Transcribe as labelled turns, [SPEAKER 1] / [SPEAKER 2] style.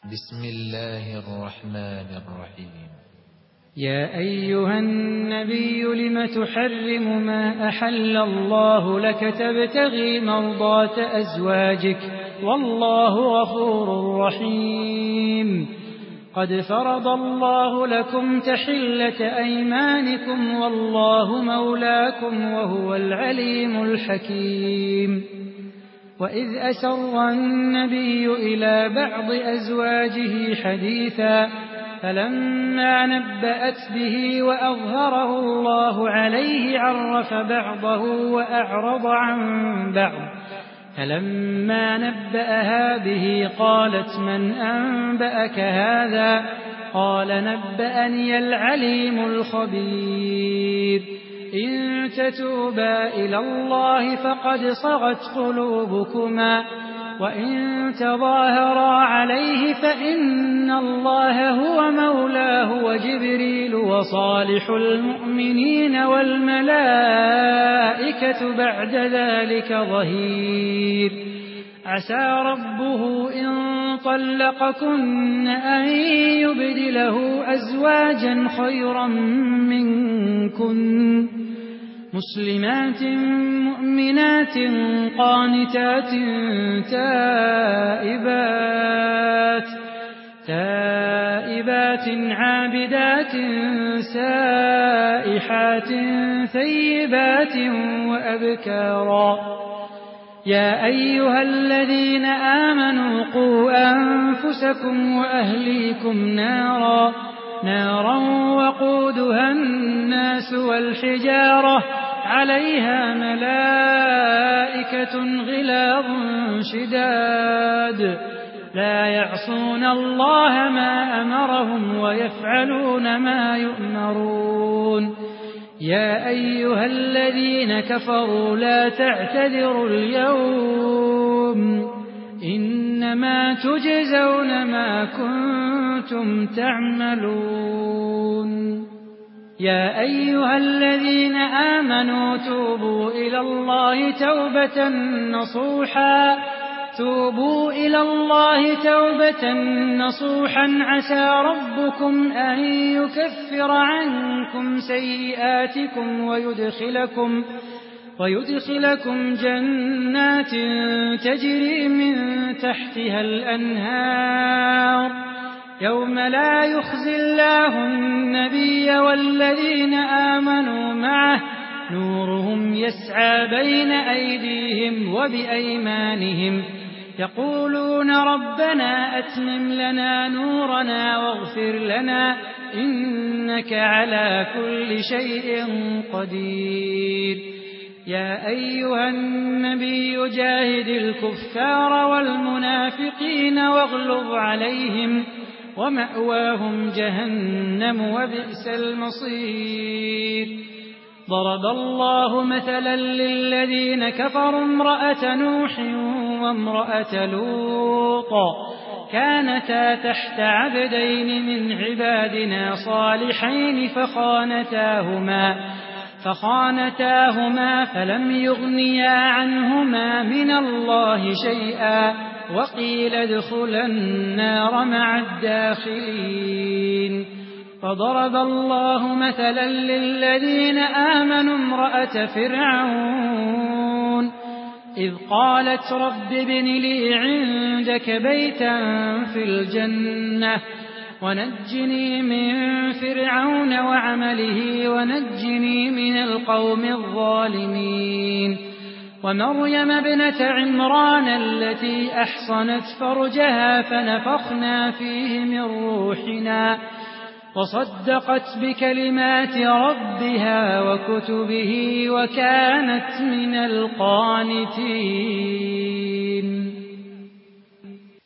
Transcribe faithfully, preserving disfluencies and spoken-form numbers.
[SPEAKER 1] بسم الله الرحمن الرحيم.
[SPEAKER 2] يا أيها النبي لم تحرم ما أحل الله لك تبتغي مرضات أزواجك والله غفور رحيم. قد فرض الله لكم تحلة أيمانكم والله مولاكم وهو العليم الحكيم. وإذ أسر النبي إلى بعض أزواجه حديثا فلما نبأت به وأظهره الله عليه عرف بعضه وأعرض عن بعض. فلما نبأها به قالت من أنبأك هذا؟ قال نبأني العليم الخبير. إن تتوبا إلى الله فقد صغت قلوبكما وإن تظاهرا عليه فإن الله هو مولاه وجبريل وصالح المؤمنين والملائكة بعد ذلك ظهير. عسى ربه إن طلقكن أن يبدله أزواجا خيرا منكن مسلمات مؤمنات قانتات تائبات تائبات عابدات سائحات ثيبات وأبكارا. يا أيها الذين آمنوا قوا أنفسكم وأهليكم نارا نارا وقودها الناس والحجارة عليها ملائكة غلاظ شداد لا يعصون الله ما أمرهم ويفعلون ما يؤمرون. يا أيها الذين كفروا لا تعتذروا اليوم إنما تجزون ما كنتم تعملون. يا أيها الذين آمنوا توبوا إلى الله توبة نصوحا توبوا إلى الله توبة نصوحا عسى ربكم أن يكفر عنكم سيئاتكم ويدخلكم ويدخلكم جنات تجري من تحتها الأنهار يوم لا يخزي الله النبي والذين آمنوا معه نورهم يسعى بين أيديهم وبأيمانهم يقولون ربنا أتمم لنا نورنا واغفر لنا إنك على كل شيء قدير. يا أيها النبي جاهد الكفار والمنافقين واغلظ عليهم ومأواهم جهنم وبئس المصير. ضرب الله مثلا للذين كفروا امرأة نوح وامرأة لوط كانتا تحت عبدين من عبادنا صالحين فخانتاهما فخانتاهما فلم يغنيا عنهما من الله شيئا وقيل ادخلا النار مع الداخلين. فضرب الله مثلا للذين آمنوا امرأة فرعون إذ قالت رب ابن لي عندك بيتا في الجنة ونجني من فرعون وعمله ونجني من القوم الظالمين. ومريم ابنة عمران التي أحصنت فرجها فنفخنا فيه من روحنا وصدقت بكلمات ربها وكتبه وكانت من القانتين.